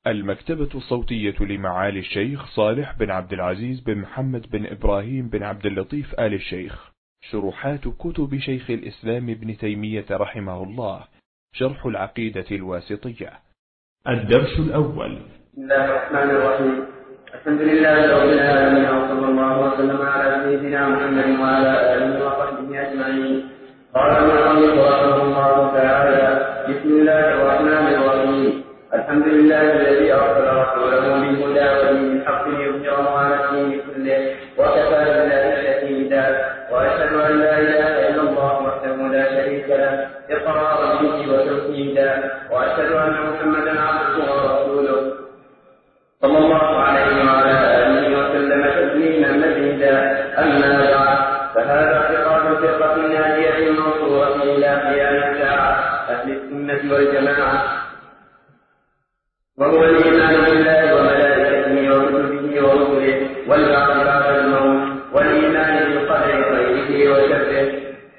المكتبة الصوتية لمعالي الشيخ صالح بن عبد العزيز بن محمد بن إبراهيم بن عبد اللطيف آل الشيخ. شروحات كتب شيخ الإسلام ابن تيمية رحمه الله. شرح العقيدة الواسطية. الدرس الأول. بسم الله الرحمن الرحيم. الحمد لله رب العالمين، وصلى الله وسلم على سيدنا محمد وعلى آله وصحبه أجمعين. قال المؤلف رحمه الله تعالى: بسم الله الرحمن الرحيم. الحمد لله الذي أرسل رسوله بالهدى ودين الحق ليظهره على الدين كله، وكفى بالله شهيدا. وأشهد أن لا إله إلا الله وحده لا شريك له إقرارا به وتوحيدا. وأشهد أن محمدا عبده ورسوله صلى الله عليه وعلى آله وسلم تسليما مزيدا. أما بعد، فهذا اعتقاد الفرقة الناجية المنصورة إلى قيام الساعة أهل السنة والجماعة، وهو الإيمان بالله وملائكته وكتبه ورسله والبعث بعد الموت، والإيمان بالقدر خيره وشره.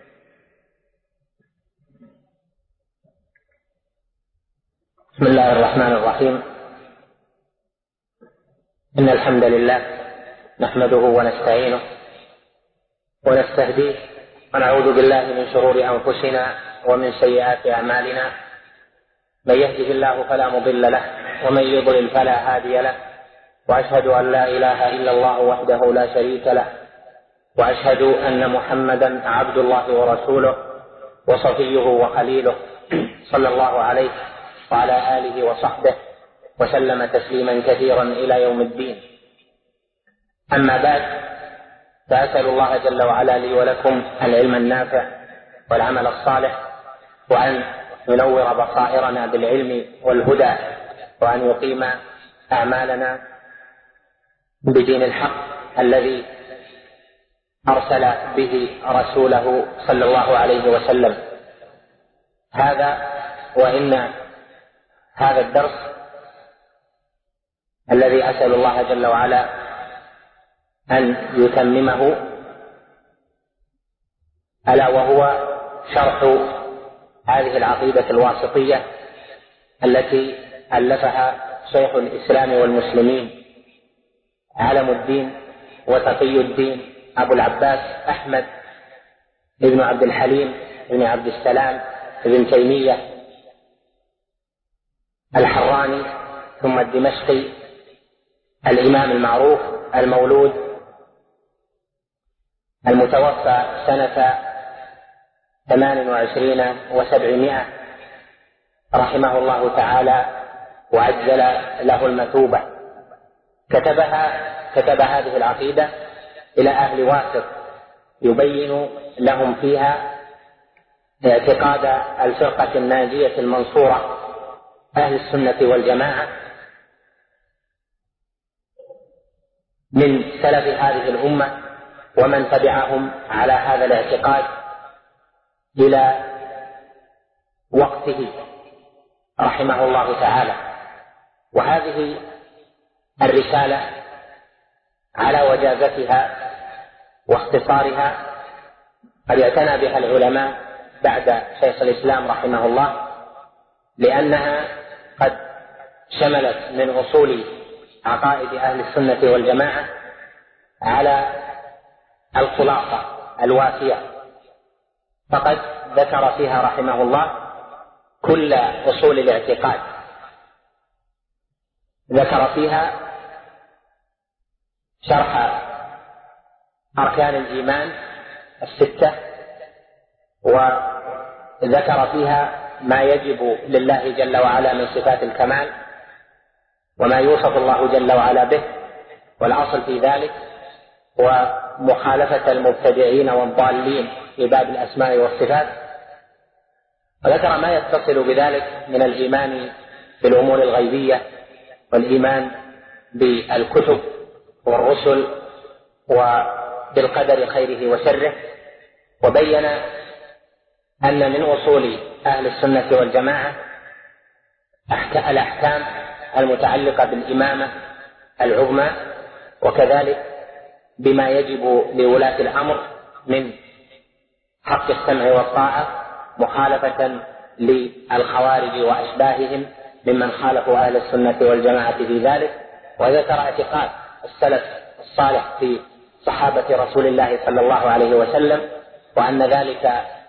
بسم الله الرحمن الرحيم. إن الحمد لله نحمده ونستعينه ونستهديه، ونعوذ بالله من شرور أنفسنا ومن سيئات أعمالنا. من يهده الله فلا مضل له، ومن يضلل فلا هادي له. وأشهد أن لا إله إلا الله وحده لا شريك له، وأشهد أن محمدا عبد الله ورسوله وصفيه وخليله، صلى الله عليه وعلى آله وصحبه وسلم تسليما كثيرا إلى يوم الدين. أما بعد، فأسأل الله جل وعلا لي ولكم العلم النافع والعمل الصالح، وأن ينور بصائرنا بالعلم والهدى، وأن يقيم أعمالنا بدين الحق الذي أرسل به رسوله صلى الله عليه وسلم. هذا وإن هذا الدرس الذي أسأل الله جل وعلا أن يتممه، ألا وهو شرح هذه العقيدة الواسطية التي ألفها شيخ الإسلام والمسلمين علم الدين وتقي الدين أبو العباس أحمد بن عبد الحليم بن عبد السلام بن تيمية الحراني ثم الدمشقي، الإمام المعروف المولود المتوفى سنة 28 و700 رحمه الله تعالى وعجل له المثوبة. كتب هذه العقيدة إلى أهل واسط، يبين لهم فيها اعتقاد الفرقة الناجية المنصورة أهل السنة والجماعة من سلف هذه الأمة ومن تبعهم على هذا الاعتقاد إلى وقته رحمه الله تعالى. وهذه الرسالة على وجازتها واختصارها قد اعتنى بها العلماء بعد شيخ الإسلام رحمه الله، لأنها قد شملت من أصول عقائد أهل السنة والجماعة على الخلاصة الوافية، فقد ذكر فيها رحمه الله كل أصول الاعتقاد. ذكر فيها شرح أركان الإيمان 6، وذكر فيها ما يجب لله جل وعلا من صفات الكمال وما يوصف الله جل وعلا به، والأصل في ذلك ومخالفة المبتدعين والضالين في باب الأسماء والصفات. وذكر ما يتصل بذلك من الإيمان بالأمور الغيبية والإيمان بالكتب والرسل وبالقدر خيره وشره، وبين أن من أصول أهل السنة والجماعة الأحكام المتعلقة بالإمامة العظمى، وكذلك بما يجب لولاة الأمر من حق السمع والطاعة، مخالفة للخوارج وأشباههم ممن خالفوا أهل السنة والجماعة في ذلك، وذكر اعتقاد السلف الصالح في صحابة رسول الله صلى الله عليه وسلم، وأن ذلك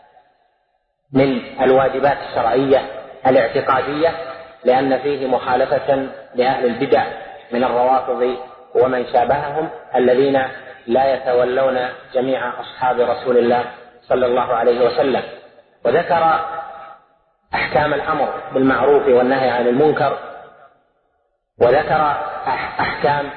من الواجبات الشرعية الاعتقادية، لأن فيه مخالفة لأهل البدع من الروافض ومن شابههم الذين لا يتولون جميع أصحاب رسول الله صلى الله عليه وسلم. وذكر أحكام الأمر بالمعروف والنهي عن المنكر، وذكر أحكام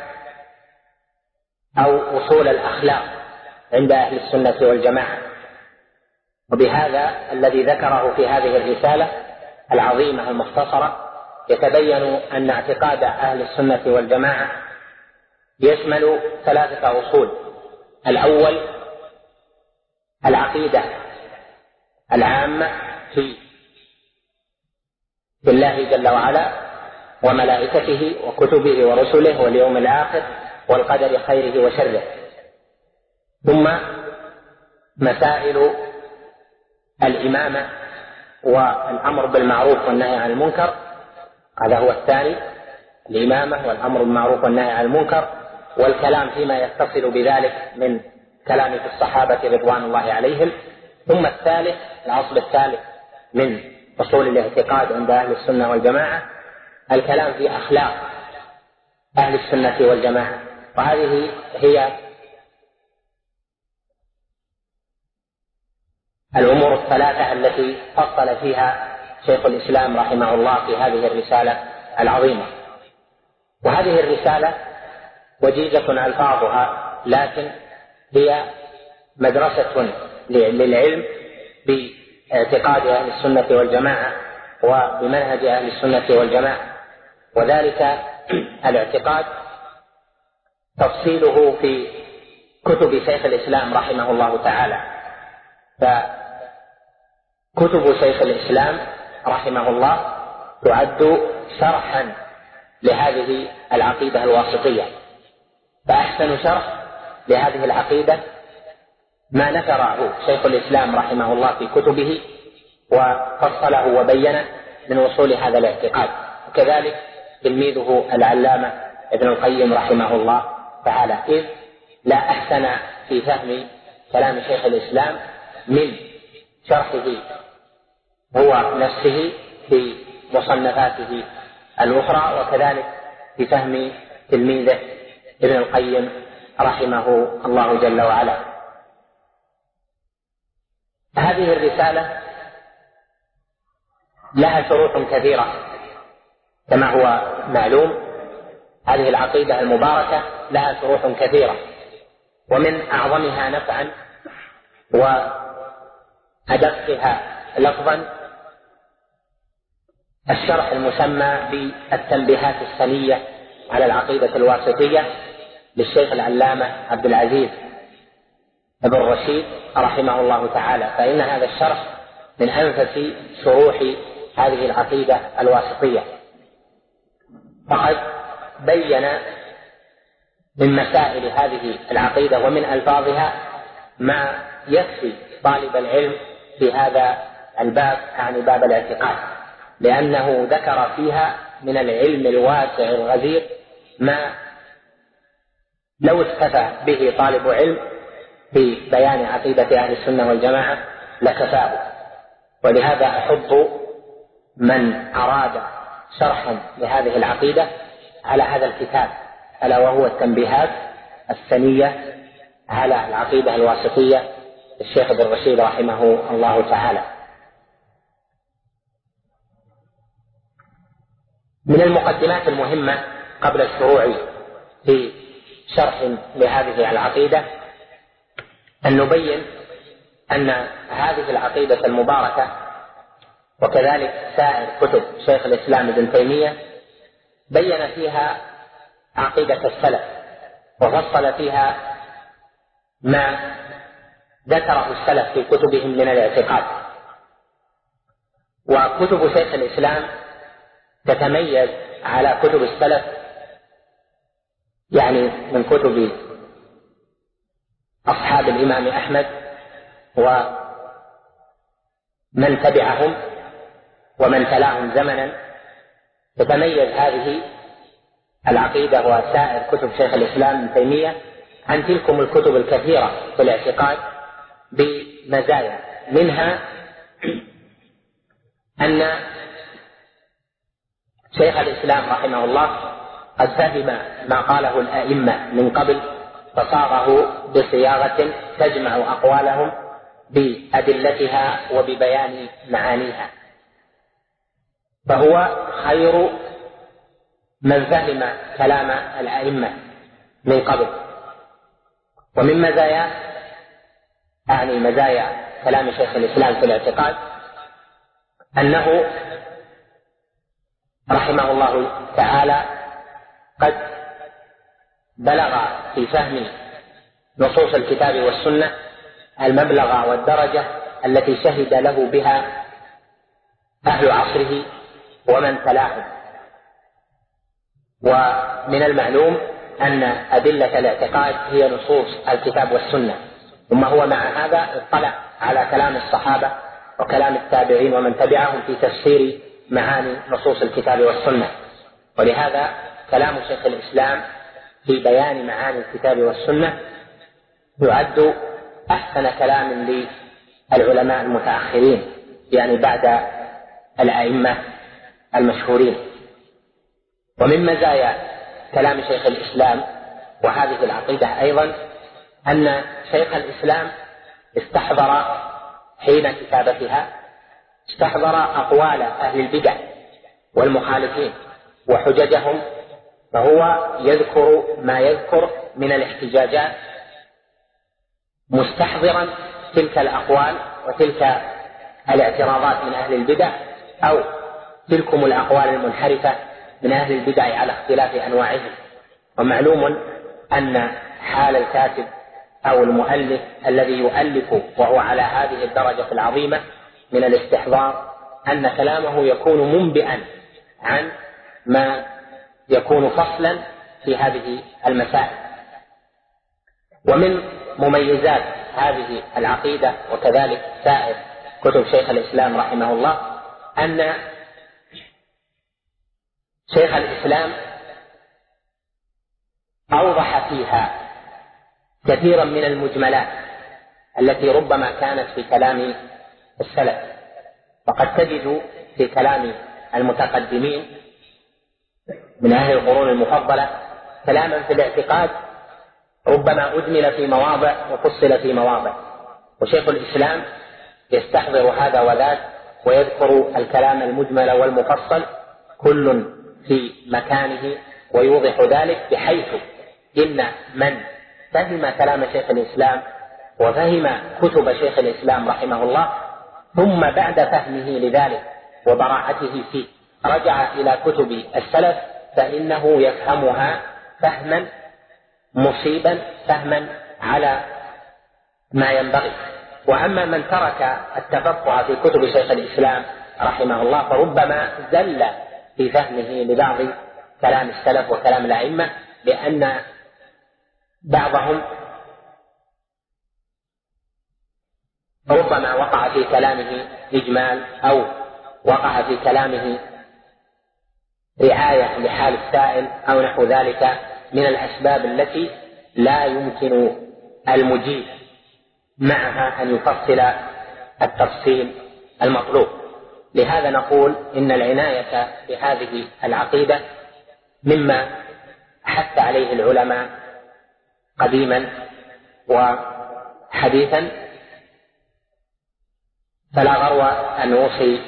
أو أصول الأخلاق عند أهل السنة والجماعة. وبهذا الذي ذكره في هذه الرسالة العظيمة المختصرة يتبين أن اعتقاد أهل السنة والجماعة يشمل 3 أصول. الأول العقيدة العامة في الله جل وعلا وملائكته وكتبه ورسله واليوم الآخر والقدر خيره وشره، ثم مسائل الإمامة والأمر بالمعروف والنهي عن المنكر، هذا هو الثاني، الإمامة والأمر بالمعروف والنهي عن المنكر، والكلام فيما يتصل بذلك من كلام في الصحابة رضوان الله عليهم. ثم الثالث، الأصل الثالث من أصول الاعتقاد عند أهل السنة والجماعة، الكلام في أخلاق أهل السنة والجماعة. وهذه هي الأمور الثلاثة التي فصل فيها شيخ الإسلام رحمه الله في هذه الرسالة العظيمة. وهذه الرسالة وجيزة ألفاظها، لكن هي مدرسة للعلم باعتقاد أهل السنة والجماعة وبمنهج أهل السنة والجماعة. وذلك الاعتقاد تفصيله في كتب شيخ الإسلام رحمه الله تعالى. فكتب شيخ الإسلام رحمه الله تعد شرحا لهذه العقيدة الواسطية، فأحسن شرح لهذه العقيدة ما نشره شيخ الإسلام رحمه الله في كتبه وفصله وبينه من وصول هذا الاعتقاد، وكذلك تلميذه العلامة ابن القيم رحمه الله تعالى، إذ لا أحسن في فهم كلام شيخ الإسلام من شرحه هو نفسه في مصنفاته الأخرى، وكذلك في فهم تلميذه ابن القيم رحمه الله جل وعلا. هذه الرسالة لها شروط كثيرة كما هو معلوم. هذه العقيدة المباركة لها شروط كثيرة، ومن أعظمها نفعا وأدقها لفظا الشرح المسمى بالتنبيهات السنية على العقيدة الواسطية للشيخ العلامة عبد العزيز بن رشيد رحمه الله تعالى، فإن هذا الشرح من أنفس شروح هذه العقيدة الواسطية، فقد بين من مسائل هذه العقيدة ومن ألفاظها ما يكفي طالب العلم في هذا الباب، يعني باب الاعتقاد، لأنه ذكر فيها من العلم الواسع الغزير ما لو اكتفى به طالب علم في بيان عقيدة أهل السنة والجماعة لكفاه. ولهذا أحض من أراد شرحا لهذه العقيدة على هذا الكتاب، ألا وهو التنبيهات السنية على العقيدة الواسطية الشيخ ابن رشيد رحمه الله تعالى. من المقدمات المهمة قبل الشروع في شرح لهذه العقيدة أن نبين أن هذه العقيدة المباركة وكذلك سائر كتب شيخ الإسلام ابن تيمية بين فيها عقيدة السلف وفصل فيها ما ذكره السلف في كتبهم من الاعتقاد. وكتب شيخ الإسلام تتميز على كتب السلف، يعني من كتب أصحاب الإمام أحمد ومن تبعهم ومن تلاهم زمنا تتميز هذه العقيدة وسائر كتب شيخ الإسلام ابن تيمية عن تلكم الكتب الكثيرة في الاعتقاد بمزايا، منها أن شيخ الإسلام رحمه الله قد فهم ما قاله الأئمة من قبل فصاغه بصياغة تجمع أقوالهم بأدلتها وببيان معانيها، فهو خير من فهم كلام الأئمة من قبل. ومن مزايا مزايا كلام شيخ الإسلام في الاعتقاد أنه رحمه الله تعالى قد بلغ في فهم نصوص الكتاب والسنة المبلغ والدرجة التي شهد له بها أهل عصره ومن تلاهم. ومن المعلوم أن أدلة الاعتقاد هي نصوص الكتاب والسنة، ثم هو مع هذا اطلع على كلام الصحابة وكلام التابعين ومن تبعهم في تفسير معاني نصوص الكتاب والسنة. ولهذا كلام شيخ الإسلام في بيان معاني الكتاب والسنة يعد أحسن كلام للعلماء المتأخرين، يعني بعد الأئمة المشهورين. ومن مزايا كلام شيخ الإسلام وهذه العقيدة أيضا أن شيخ الإسلام استحضر حين كتابتها استحضر أقوال أهل البدع والمخالفين وحججهم، فهو يذكر ما يذكر من الاحتجاجات مستحضرا تلك الأقوال وتلك الاعتراضات من أهل البدع أو تلكم الأقوال المنحرفة من أهل البدع على اختلاف أنواعهم. ومعلوم أن حال الكاتب أو المؤلف الذي يؤلف وهو على هذه الدرجة العظيمة من الاستحضار أن كلامه يكون منبئا عن ما يكون فصلا في هذه المسائل. ومن مميزات هذه العقيدة وكذلك سائر كتب شيخ الإسلام رحمه الله أن شيخ الإسلام أوضح فيها كثيرا من المجملات التي ربما كانت في كلام السلف. وقد تجد في كلام المتقدمين من أهل القرون المفضلة كلاما في الاعتقاد ربما أجمل في مواضع وفصل في مواضع، وشيخ الإسلام يستحضر هذا وذاك ويذكر الكلام المجمل والمفصل كل في مكانه ويوضح ذلك، بحيث إن من فهم كلام شيخ الإسلام وفهم كتب شيخ الإسلام رحمه الله ثم بعد فهمه لذلك وبراعته فيه رجع إلى كتب السلف فإنه يفهمها فهما مصيبا، فهما على ما ينبغي. وأما من ترك التفقه في كتب شيخ الإسلام رحمه الله فربما زل في فهمه لبعض كلام السلف وكلام الأئمة، لأن بعضهم ربما وقع في كلامه إجمال أو وقع في كلامه رعاية لحال السائل أو نحو ذلك من الأسباب التي لا يمكن المجيب معها أن يفصل التفصيل المطلوب. لهذا نقول إن العناية بهذه العقيدة مما حث عليه العلماء قديما وحديثا، فلا غرو أن أوصي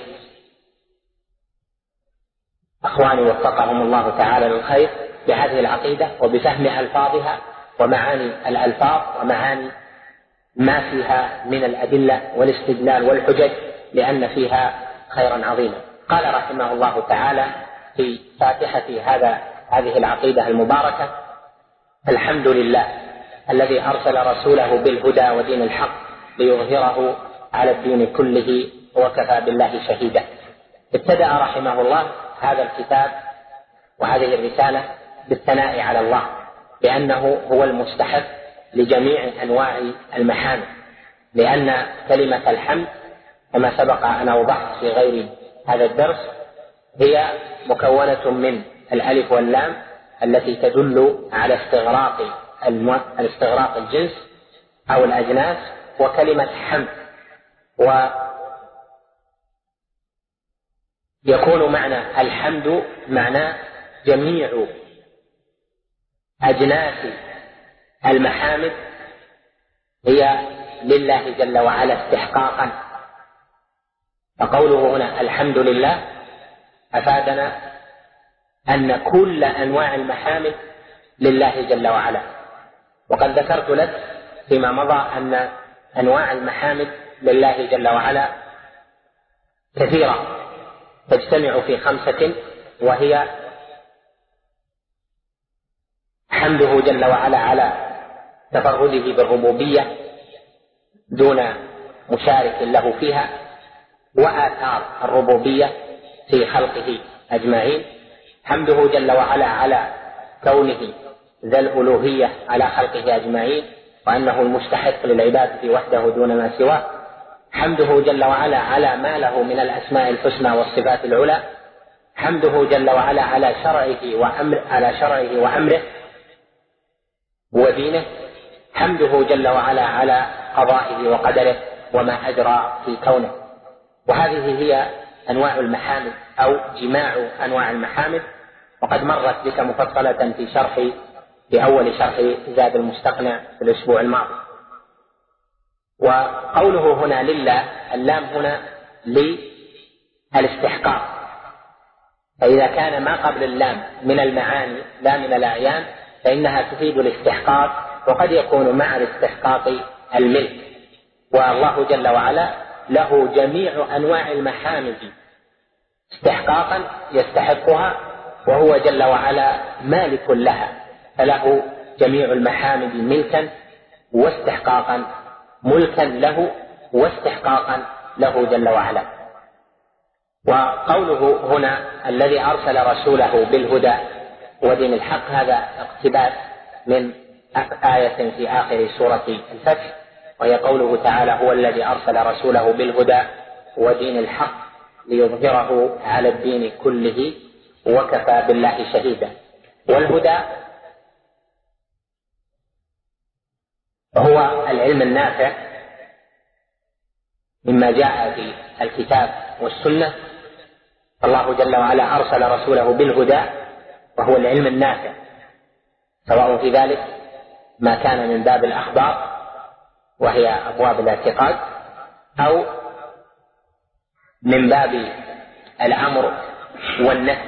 أخواني وفقهم الله تعالى للخير بهذه العقيدة وبفهم ألفاظها ومعاني الألفاظ ومعاني ما فيها من الأدلة والاستدلال والحجج، لأن فيها خيرا عظيما. قال رحمه الله تعالى في فاتحة هذه العقيدة المباركة: الحمد لله الذي أرسل رسوله بالهدى ودين الحق ليظهره على الدين كله وكفى بالله شهيدا. ابتدأ رحمه الله هذا الكتاب وهذه الرسالة بالثناء على الله، لأنه هو المستحق لجميع أنواع المحامد، لأن كلمة الحمد كما سبق أن أوضحت في غير هذا الدرس هي مكونة من الألف واللام التي تدل على استغراق الجنس أو الأجناس، وكلمة حمد، ويكون معنى الحمد معنى جميع أجناس المحامد هي لله جل وعلا استحقاقا. فقوله هنا الحمد لله أفادنا أن كل أنواع المحامد لله جل وعلا. وقد ذكرت لك فيما مضى أن أنواع المحامد لله جل وعلا كثيرة تجتمع في 5، وهي حمده جل وعلا على تفرده بالربوبية دون مشارك له فيها، وآثار الربوبية في خلقه أجمعين، حمده جل وعلا على كونه ذا الألوهية على خلقه أجمعين وأنه المستحق للعبادة وحده دون ما سواه، حمده جل وعلا على ما له من الأسماء الحسنى والصفات العلى، حمده جل وعلا على شرعه وأمره ودينه، حمده جل وعلا على قضائه وقدره وما أجرى في كونه. وهذه هي أنواع المحامد أو جماع أنواع المحامد، وقد مرت بك مفصلة في أول شرح زاد المستقنع في الأسبوع الماضي. وقوله هنا لله، اللام هنا للاستحقاق، فإذا كان ما قبل اللام من المعاني لا من الأعيان فإنها تفيد الاستحقاق، وقد يكون مع الاستحقاق الملك. والله جل وعلا له جميع أنواع المحامد استحقاقا يستحقها، وهو جل وعلا مالك لها، فله جميع المحامد ملكا واستحقاقا، ملكا له واستحقاقا له جل وعلا. وقوله هنا الذي أرسل رسوله بالهدى ودين الحق، هذا اقتباس من آية في آخر سورة الفتح، وهي قوله تعالى هو الذي أرسل رسوله بالهدى ودين الحق ليظهره على الدين كله وكفى بالله شهيدا. والهدى هو العلم النافع مما جاء في الكتاب والسنة. الله جل وعلا أرسل رسوله بالهدى وهو العلم النافع، سواء في ذلك ما كان من باب الأخبار وهي أبواب الاعتقاد، أو من باب الأمر والنهي،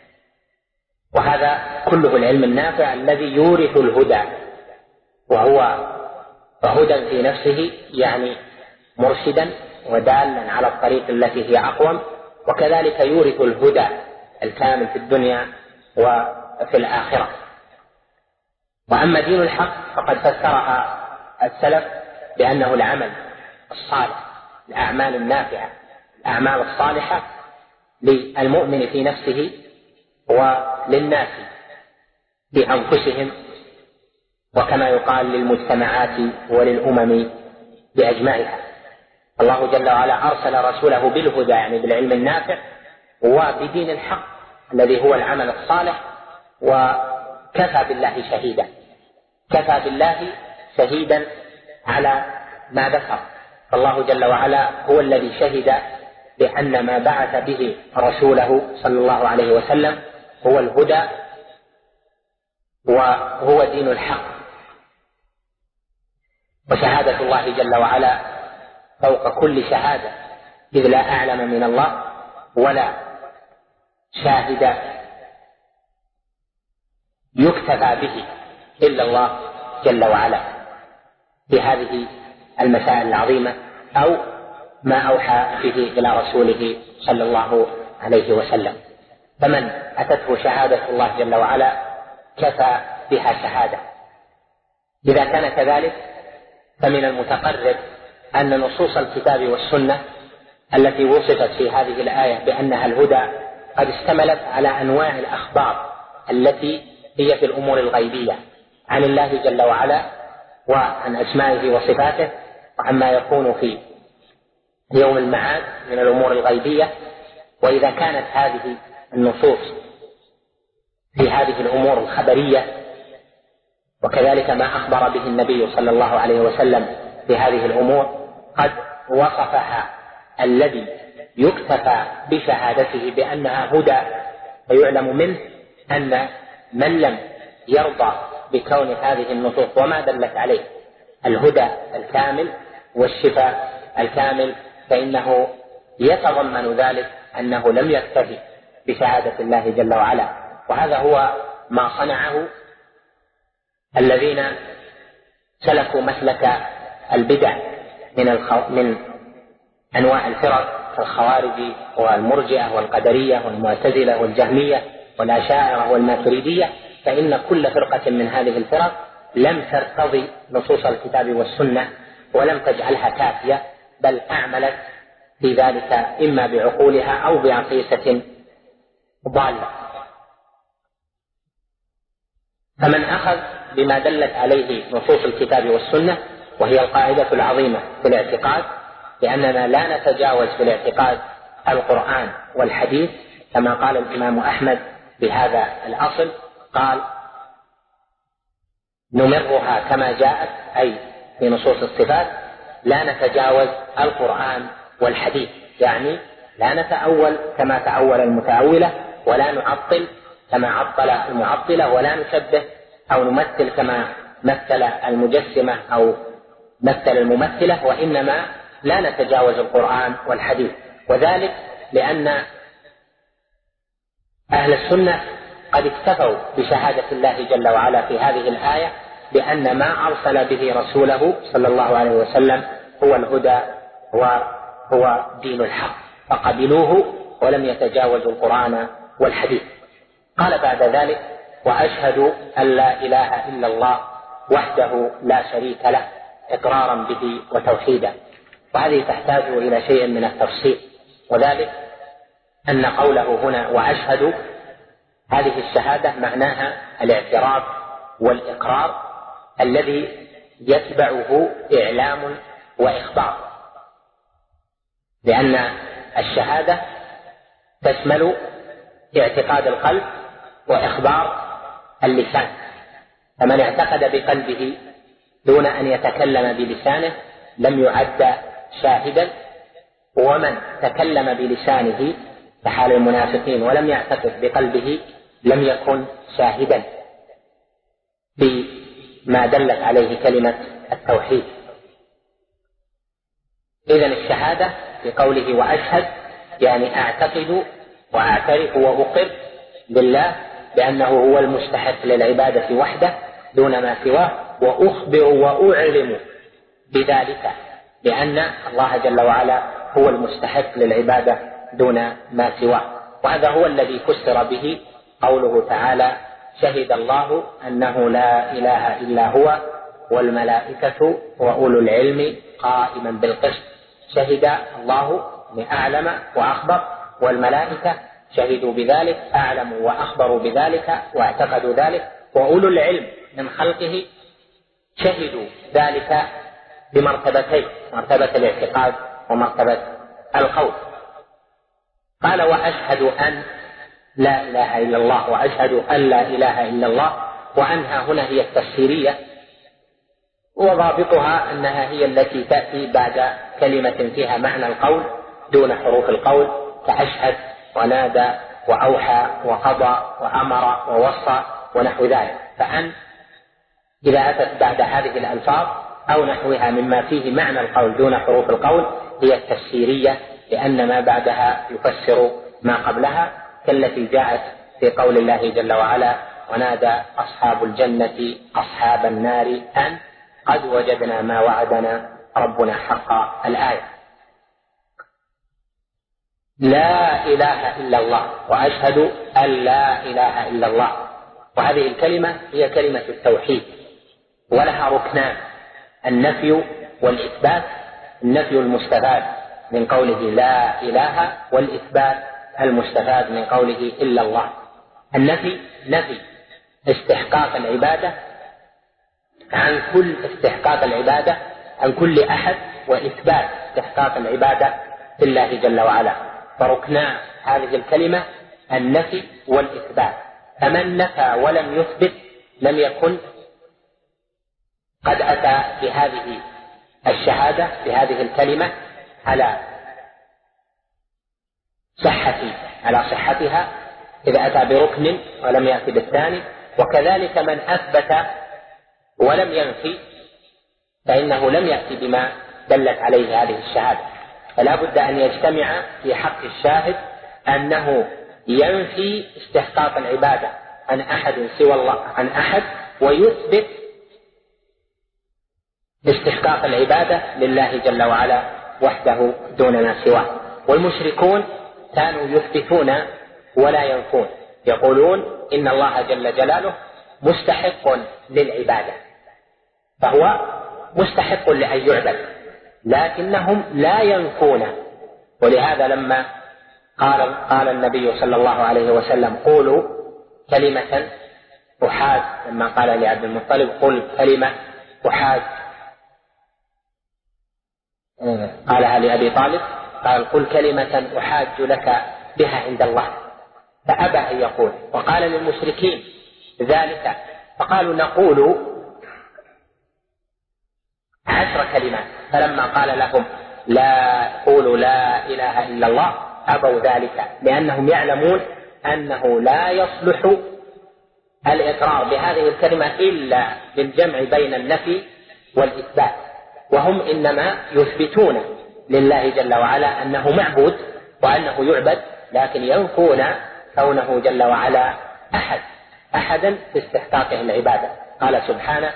وهذا كله العلم النافع الذي يورث الهدى، وهو هدى في نفسه يعني مرشدا ودالا على الطريق التي هي أقوم، وكذلك يورث الهدى الكامل في الدنيا وفي الآخرة. وأما دين الحق فقد فسرها السلف بأنه العمل الصالح، الأعمال النافعة، الأعمال الصالحة للمؤمن في نفسه وللناس في أنفسهم، وكما يقال للمجتمعات وللأمم بأجمعها. الله جل وعلا أرسل رسوله بالهدى يعني بالعلم النافع وبدين الحق الذي هو العمل الصالح، وكفى بالله شهيدا، كفى بالله شهيدا على ما ذكر. فالله جل وعلا هو الذي شهد بأن ما بعث به رسوله صلى الله عليه وسلم هو الهدى وهو دين الحق. وشهادة الله جل وعلا فوق كل شهادة، إذ لا أعلم من الله ولا شاهد يكتفى به إلا الله جل وعلا في هذه المسائل العظيمة، أو ما أوحى به إلى رسوله صلى الله عليه وسلم. فمن أتته شهادة الله جل وعلا كفى بها شهادة. إذا كان كذلك فمن المتقرب أن نصوص الكتاب والسنة التي وصفت في هذه الآية بأنها الهدى قد اشتملت على أنواع الأخبار التي هي في الأمور الغيبية عن الله جل وعلا وعن أسمائه وصفاته، وعما يكون في يوم المعاد من الأمور الغيبية، وإذا كانت هذه النصوص في هذه الأمور الخبرية وكذلك ما أخبر به النبي صلى الله عليه وسلم في هذه الأمور قد وصفها الذي يكتفى بشهادته بأنها هدى، فيعلم منه أن من لم يرضى بكون هذه النصوص وما دلت عليه الهدى الكامل والشفاء الكامل فإنه يتضمن ذلك أنه لم يكتفي بشهادة الله جل وعلا. وهذا هو ما صنعه الذين سلكوا مسلك البدع من أنواع الفرق كالخوارج والمرجئة والقدرية والمعتزلة والجهمية والأشاعرة والماتريدية، فإن كل فرقة من هذه الفرق لم ترتضي نصوص الكتاب والسنة ولم تجعلها كافية، بل أعملت في ذلك إما بعقولها أو بعقيسة ضالة. فمن أخذ بما دلت عليه نصوص الكتاب والسنة، وهي القاعدة العظيمة في الاعتقاد، لأننا لا نتجاوز في الاعتقاد القرآن والحديث، كما قال الإمام أحمد بهذا الأصل، قال: نمرها كما جاءت، أي في نصوص الصفات لا نتجاوز القرآن والحديث، يعني لا نتأول كما تأول المتأولة، ولا نعطل كما عطل المعطلة، ولا نشبه أو نمثل كما مثل المجسمة أو مثل الممثلة، وإنما لا نتجاوز القرآن والحديث. وذلك لأن أهل السنة قد اكتفوا بشهادة الله جل وعلا في هذه الآية بأن ما أرسل به رسوله صلى الله عليه وسلم هو الهدى وهو دين الحق، فقبلوه ولم يتجاوزوا القرآن والحديث. قال بعد ذلك: وأشهد أن لا إله إلا الله وحده لا شريك له إقرارا به وتوحيدا. وهذه تحتاج إلى شيء من التفصيل، وذلك أن قوله هنا وأشهد، هذه الشهادة معناها الاعتراف والإقرار الذي يتبعه إعلام وإخبار، لأن الشهادة تشمل اعتقاد القلب وإخبار اللسان، فمن اعتقد بقلبه دون أن يتكلم بلسانه لم يعد شاهدا، ومن تكلم بلسانه كحال المنافقين ولم يعتقد بقلبه لم يكن شاهدا بما دلت عليه كلمة التوحيد. إذن الشهادة في قوله وأشهد يعني أعتقد وأعترف وأقر بالله بأنه هو المستحق للعبادة وحده دون ما سواه، وأخبر وأعلم بذلك بأن الله جل وعلا هو المستحق للعبادة دون ما سواه. وهذا هو الذي فسر به قوله تعالى: شهد الله أنه لا إله إلا هو والملائكة وأولو العلم قائما بالقسط. شهد الله أعلم وأخبر، والملائكة شهدوا بذلك، أعلموا وأخبروا بذلك واعتقدوا ذلك، وأولو العلم من خلقه شهدوا ذلك بمرتبتين: مرتبة الاعتقاد ومرتبة القول. قال: وأشهد أن لا إله إلا الله، وأشهد أن لا إله إلا الله، وأنها هنا هي التفسيرية، وضابطها أنها هي التي تأتي بعد كلمة فيها معنى القول دون حروف القول، كأشهد ونادى وأوحى وقضى وأمر ووصى ونحو ذلك. فأن إذا أتت بعد هذه الألفاظ أو نحوها مما فيه معنى القول دون حروف القول هي التفسيرية، لأن ما بعدها يفسر ما قبلها، كالتي جاءت في قول الله جل وعلا: ونادى أصحاب الجنة أصحاب النار أن قد وجدنا ما وعدنا ربنا حقا. الآية. لا إله إلا الله، وأشهد أن لا إله إلا الله، وهذه الكلمة هي كلمة التوحيد، ولها ركنان: النفي والإثبات. النفي المستفاد من قوله لا إله، والإثبات المستفاد من قوله إلا الله. النفي نفي استحقاق العبادة عن كل استحقاق العبادة عن كل أحد، وإثبات استحقاق العبادة لله جل وعلا. فركنا هذه الكلمة النفي والإثبات، فمن نفى ولم يثبت لم يكن قد أتى بهذه الشهادة بهذه الكلمة على صحتها إذا أتى بركن ولم يأتي بالثاني. وكذلك من أثبت ولم ينفي فإنه لم يأتي بما دلت عليه هذه الشهادة. فلا بد أن يجتمع في حق الشاهد أنه ينفي استحقاق العبادة عن أحد سوى الله عن أحد، ويثبت استحقاق العبادة لله جل وعلا وحده دون ما سواه. والمشركون كانوا يثبتون ولا ينفون، يقولون إن الله جل جلاله مستحق للعبادة، فهو مستحق لأن يعبد، لكنهم لا ينفون. ولهذا لما قال النبي صلى الله عليه وسلم قولوا كلمة أحاج، لما قال لعبد المطلب قل كلمة أحاج، قالها لأبي طالب، قال قل كلمة أحاج لك بها عند الله، فأبى أن يقول. وقال للمشركين ذلك فقالوا نقول 10 كلمات، فلما قال لهم لا قولوا لا إله إلا الله أبوا ذلك، لأنهم يعلمون أنه لا يصلح الإقرار بهذه الكلمة إلا بالجمع بين النفي والإثبات، وهم إنما يثبتون لله جل وعلا أنه معبود وأنه يعبد، لكن ينفون كونه جل وعلا أحدا في استحقاقه العبادة. قال سبحانه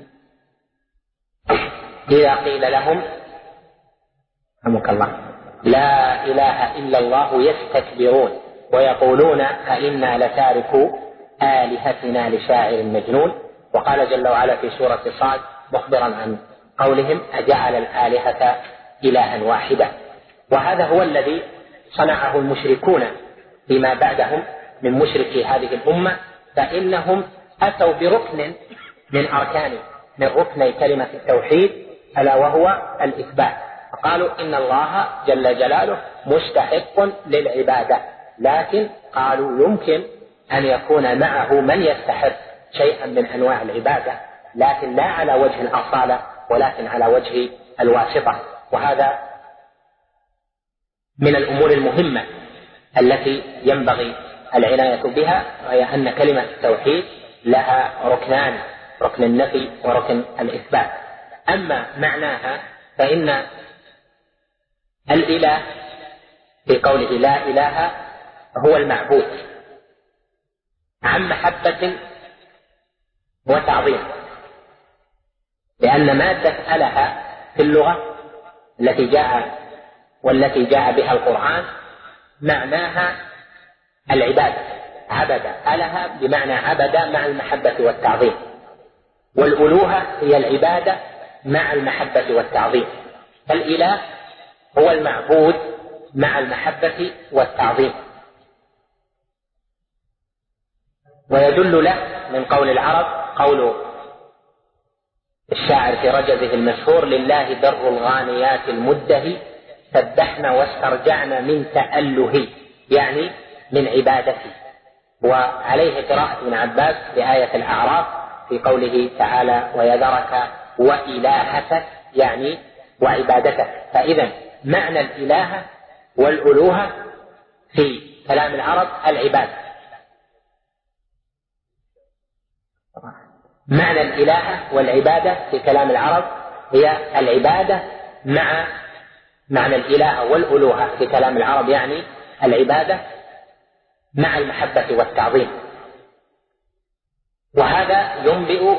إذا قيل لهم رحمك الله لا إله إلا الله يستكبرون ويقولون أئنا لتاركو آلهتنا لشاعر مجنون. وقال جل وعلا في سورة صاد مخبرا عن قولهم أجعل الآلهة إلها واحدا. وهذا هو الذي صنعه المشركون فيما بعدهم من مشركي هذه الأمة، فإنهم أتوا بركن من ركني كلمة التوحيد ألا وهو الإثبات، فقالوا إن الله جل جلاله مستحق للعبادة، لكن قالوا يمكن أن يكون معه من يستحق شيئا من أنواع العبادة، لكن لا على وجه الأصالة ولكن على وجه الواسطة. وهذا من الأمور المهمة التي ينبغي العناية بها، وهي أن كلمة التوحيد لها ركنان، ركن النفي وركن الإثبات. أما معناها فإن الإله في قوله لا إله هو المعبود عن محبة وتعظيم، لأن مادة أله في اللغة والتي جاء بها القرآن معناها العبادة، عبد أله بمعنى عبد مع المحبة والتعظيم، والألوهة هي العبادة مع المحبة والتعظيم. الإله هو المعبود مع المحبة والتعظيم. ويدل له من قول العرب قول الشاعر في رجزه المشهور لله در الغانيات المدهي سبحن واسترجعن من تأله، يعني من عبادته. وعليه قراءة ابن عباس في آية الأعراف في قوله تعالى ويذرك وإلهتك، يعني وعبادتك. فإذا معنى الإله والألوهة في كلام العرب العبادة، معنى الإله والعبادة في كلام العرب هي العبادة مع معنى الإله والألوهة في كلام العرب، يعني العبادة مع المحبة والتعظيم. وهذا ينبئ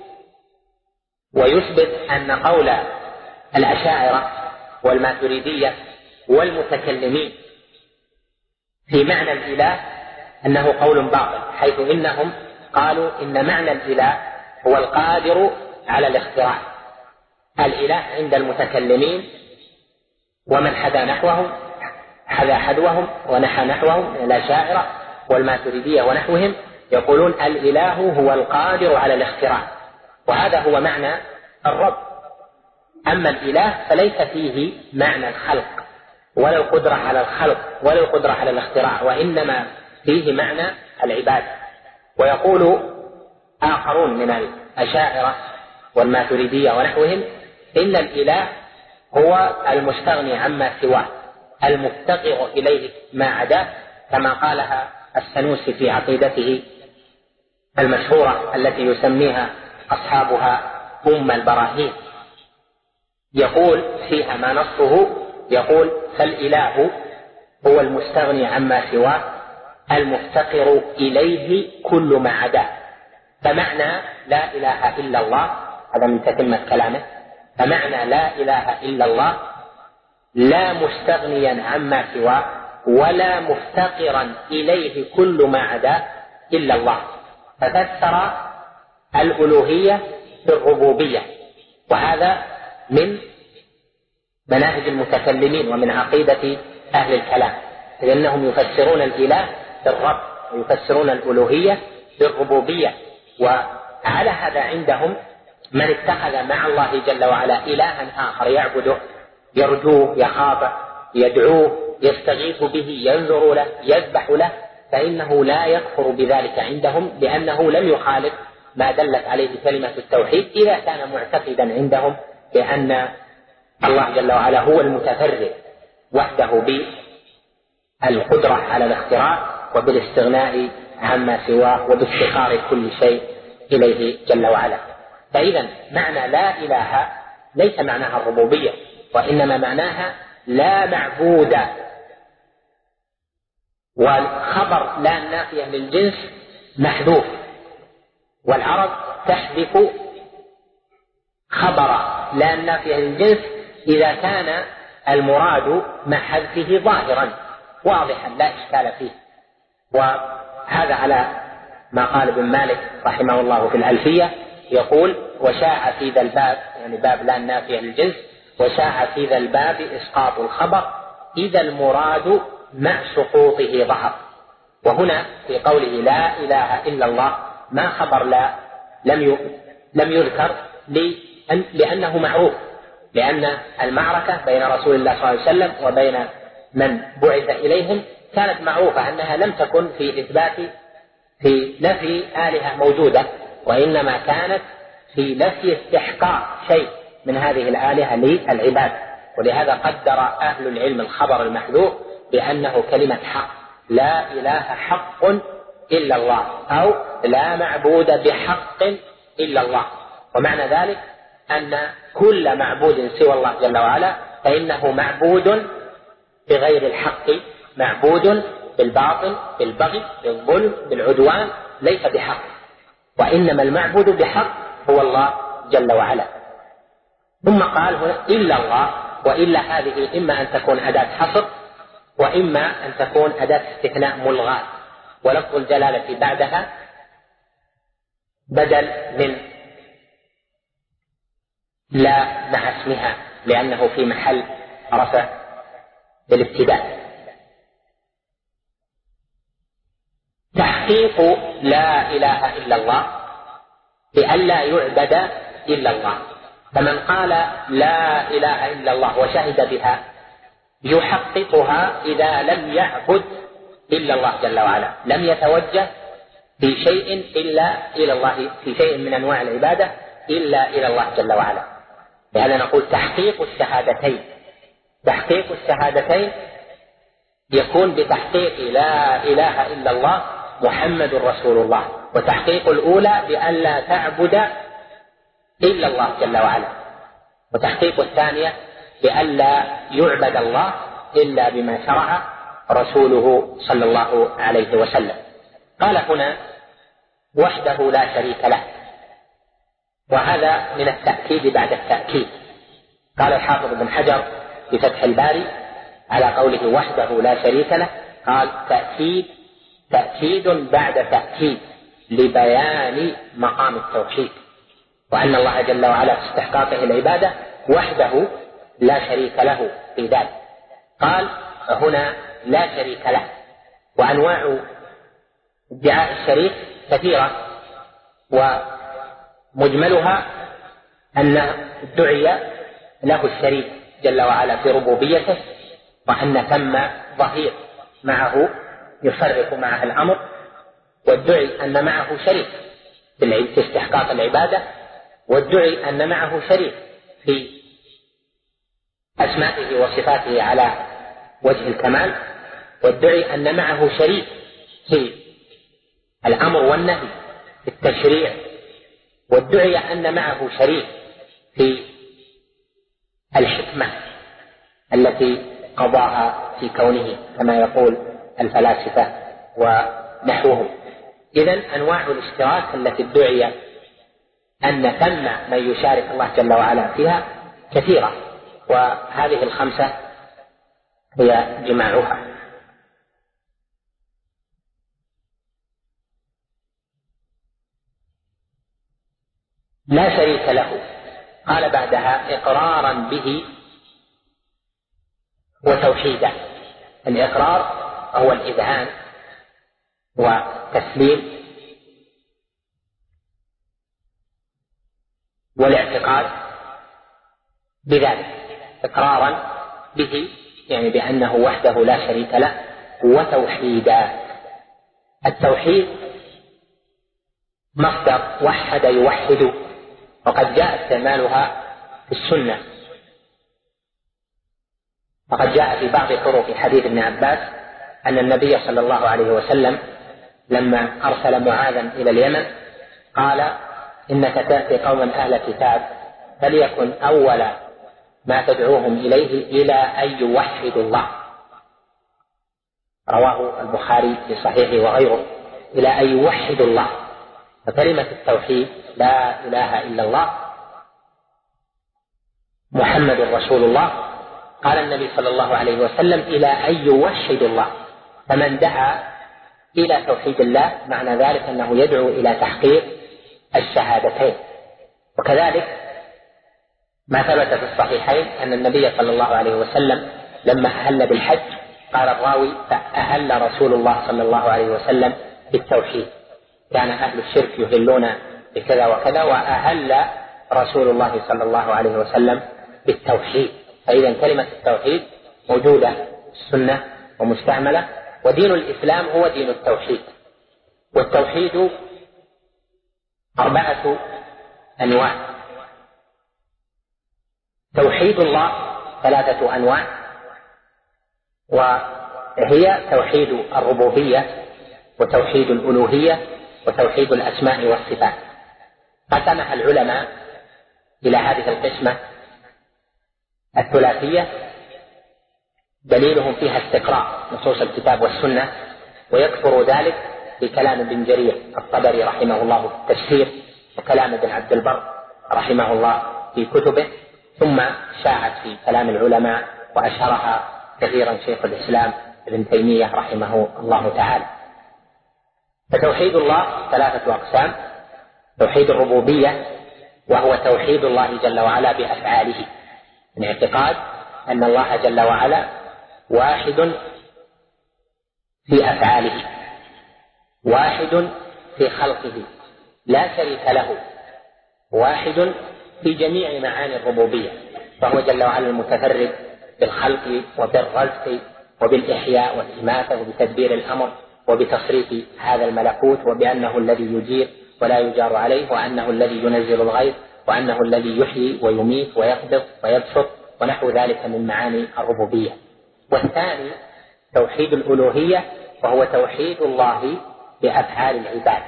ويثبت أن قول الأشاعرة والماتريدية والمتكلمين في معنى الإله أنه قول باطل، حيث إنهم قالوا إن معنى الإله هو القادر على الاختراع. الإله عند المتكلمين ومن حذا حذوهم ونحى نحوهم من الأشاعرة والماتريدية ونحوهم يقولون الإله هو القادر على الاختراع، وهذا هو معنى الرب. أما الإله فليس فيه معنى الخلق ولا القدرة على الخلق ولا القدرة على الاختراع، وإنما فيه معنى العبادة. ويقول آخرون من الأشاعرة والماتريدية ونحوهم إن الإله هو المستغني عما سواه المفتقر إليه ما عداه، كما قالها السنوسي في عقيدته المشهورة التي يسميها أصحابها أم البراهين، يقول فيها ما نصه، يقول: فالإله هو المستغني عما سواه المفتقر إليه كل ما عداه. فمعنى لا إله إلا الله، هذا من تتمة كلامه، فمعنى لا إله إلا الله لا مستغنيا عما سواه ولا مفتقرا إليه كل ما عداه إلا الله. ففسر الألوهية بالربوبية، وهذا من مناهج المتكلمين ومن عقيدة أهل الكلام، لأنهم يفسرون الإله بالرب ويفسرون الألوهية بالربوبية. وعلى هذا عندهم من اتخذ مع الله جل وعلا إلها آخر يعبده، يرجوه، يخافه، يدعوه، يستغيث به، ينذر له، يذبح له، فإنه لا يكفر بذلك عندهم، لأنه لم يخالف ما دلت عليه كلمة التوحيد، إذا كان معتقدا عندهم بأن الله جل وعلا هو المتفرد وحده بالقدرة على الاختراع وبالاستغناء عما سواه وبافتقار كل شيء إليه جل وعلا. فإذا معنى لا إله ليس معناها الربوبية، وإنما معناها لا معبود. والخبر لا النافية للجنس محذوف، والعرب تحذف خبر لا النافية للجنس إذا كان المراد مع حذفه ظاهرا واضحا لا إشكال فيه. وهذا على ما قال ابن مالك رحمه الله في الألفية، يقول: وشاع في ذا الباب، يعني باب لا النافية للجنس، وشاع في ذا الباب إسقاط الخبر إذا المراد مع سقوطه ظهر. وهنا في قوله لا إله إلا الله ما خبر لا لم يذكر لأنه معروف، لأن المعركة بين رسول الله صلى الله عليه وسلم وبين من بعث إليهم كانت معروفة أنها لم تكن في نفي آلهة موجودة، وإنما كانت في نفي استحقاق شيء من هذه الآلهة للعباد. ولهذا قدر أهل العلم الخبر المحذوف بأنه كلمة حق، لا إله حق إلا الله، أو لا معبود بحق إلا الله. ومعنى ذلك أن كل معبود سوى الله جل وعلا فإنه معبود بغير الحق، معبود بالباطل، بالبغي، بالظلم، بالعدوان، ليس بحق. وإنما المعبود بحق هو الله جل وعلا. ثم قال هنا إلا الله، وإلا هذه إما أن تكون أداة حصر وإما أن تكون أداة استثناء ملغاة، ولفظ الجلالة بعدها بدل من لا مع اسمها، لأنه في محل رفع بالابتداء. تحقيق لا إله إلا الله بأن لا يعبد إلا الله. فمن قال لا إله إلا الله وشهد بها يحققها إذا لم يعبد إلا الله جل وعلا، لم يتوجه في شيء إلا إلى الله، في شيء من أنواع العبادة إلا إلى الله جل وعلا. لهذا نقول تحقيق الشهادتين، تحقيق الشهادتين يكون بتحقيق لا إله إلا الله محمد رسول الله، وتحقيق الأولى بأن لا تعبد إلا الله جل وعلا، وتحقيق الثانية بأن لا يعبد الله إلا بما شرع رسوله صلى الله عليه وسلم. قال هنا وحده لا شريك له، وهذا من التأكيد بعد التأكيد. قال الحافظ بن حجر في فتح الباري على قوله وحده لا شريك له، قال تأكيد بعد تأكيد لبيان مقام التوحيد، وأن الله جل وعلا في استحقاقه العبادة وحده لا شريك له في ذلك. قال هنا لا شريك له. وأنواع ادعاء الشريك كثيرة، ومجملها أن ادعي له الشريك جل وعلا في ربوبيته وأن ثم ظهير معه يصرف معه الأمر، وادعي أن معه شريك في استحقاق العبادة، وادعي أن معه شريك في أسمائه وصفاته على وجه الكمال، وادعي أن معه شريك في الأمر والنهي في التشريع، وادعي أن معه شريك في الحكمة التي قضاها في كونه كما يقول الفلاسفة ونحوهم. إذن أنواع الاشتراك التي ادعي أن ثم من يشارك الله جل وعلا فيها كثيرة، وهذه الخمسة هي جماعها. لا شريك له، قال بعدها إقرارا به وتوحيدا. الإقرار هو الإذعان والتسليم والاعتقاد بذلك، إقرارا به يعني بأنه وحده لا شريك له، وتوحيدا. التوحيد مصدر وحد يوحد، وقد جاء استعمالها في السنة، وقد جاء في بعض طرق حديث ابن عباس أن النبي صلى الله عليه وسلم لما أرسل معاذا إلى اليمن قال: إنك تأتي قوما أهل كتاب فليكن أول ما تدعوهم إليه إلى أن يوحدوا الله. رواه البخاري في صحيحه وغيره، إلى أن يوحدوا الله. فكلمة التوحيد لا إله إلا الله محمد رسول الله، قال النبي صلى الله عليه وسلم إلى أن يوحدوا الله. فمن دعا إلى توحيد الله معنى ذلك أنه يدعو إلى تحقيق الشهادتين. وكذلك ما ثبت في الصحيحين أن النبي صلى الله عليه وسلم لما أهل بالحج قال الراوي: فأهل رسول الله صلى الله عليه وسلم بالتوحيد. كان أهل الشرك يهلون بكذا وكذا، وأهل رسول الله صلى الله عليه وسلم بالتوحيد. فإذا كلمة التوحيد موجودة في السنة ومستعملة، ودين الإسلام هو دين التوحيد. والتوحيد 4 أنواع. توحيد الله 3 أنواع، وهي توحيد الربوبية وتوحيد الألوهية وتوحيد الأسماء والصفات. قسمها العلماء إلى هذه القسمة الثلاثية، دليلهم فيها استقراء نصوص الكتاب والسنة، ويكثر ذلك بكلام ابن جرير الطبري رحمه الله في التفسير، وكلام ابن عبد البر رحمه الله في كتبه، ثم شاعت في كلام العلماء وأشهرها كثيرا شيخ الإسلام ابن تيمية رحمه الله تعالى. فتوحيد الله 3 أقسام: توحيد الربوبية وهو توحيد الله جل وعلا بأفعاله، من اعتقاد أن الله جل وعلا واحد في أفعاله، واحد في خلقه لا شريك له، واحد في جميع معاني الربوبية، فهو جل وعلا المتفرد بالخلق وبالرزق وبالإحياء والإماتة وبتدبير الأمر وبتصريف هذا الملكوت، وبأنه الذي يجير ولا يجار عليه، وأنه الذي ينزل الغيث، وأنه الذي يحيي ويميت ويقبض ويبسط ونحو ذلك من معاني الربوبية. والثاني توحيد الألوهية وهو توحيد الله بأفعال العباد.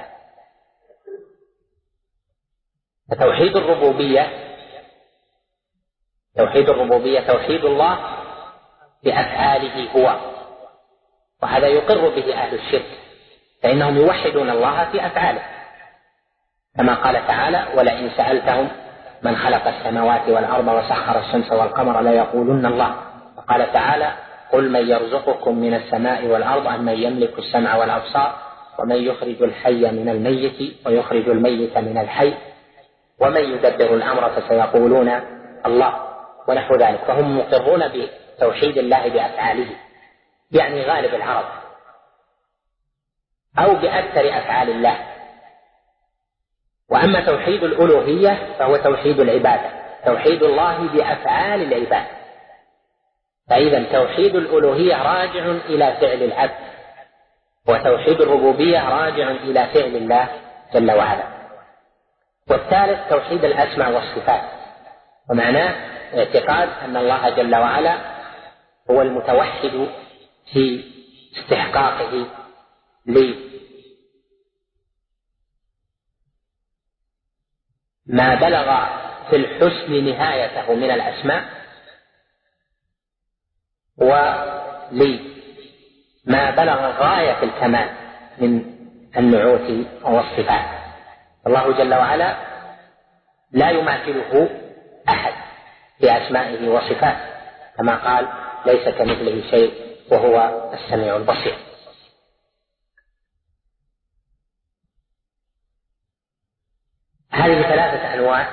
فتوحيد الربوبية توحيد الله بأفعاله هو، وهذا يقر به أهل الشرك، فإنهم يوحدون الله في أفعاله، كما قال تعالى: ولئن سألتهم من خلق السماوات والأرض وسخر الشمس والقمر ليقولن الله. وقال تعالى: قل من يرزقكم من السماء والأرض أمن يملك السمع والأبصار ومن يخرج الحي من الميت ويخرج الميت من الحي ومن يدبر الأمر فسيقولون الله، ونحو ذلك. فهم مقرون بتوحيد الله بأفعاله، يعني غالب العرب، أو بأكثر أفعال الله. وأما توحيد الألوهية فهو توحيد العبادة، توحيد الله بأفعال العباد، فإذا توحيد الألوهية راجع إلى فعل العبد، وتوحيد الربوبية راجع إلى فعل الله جل وعلا. والثالث توحيد الأسماء والصفات، ومعناه اعتقاد أن الله جل وعلا هو المتوحد في استحقاقه لما بلغ في الحسن نهايته من الأسماء، ولما بلغ غاية الكمال من النعوت والصفات. الله جل وعلا لا يماثله أحد في أسمائه وصفاته، كما قال ليس كمثله شيء وهو السميع البصير. هذه 3 أنواع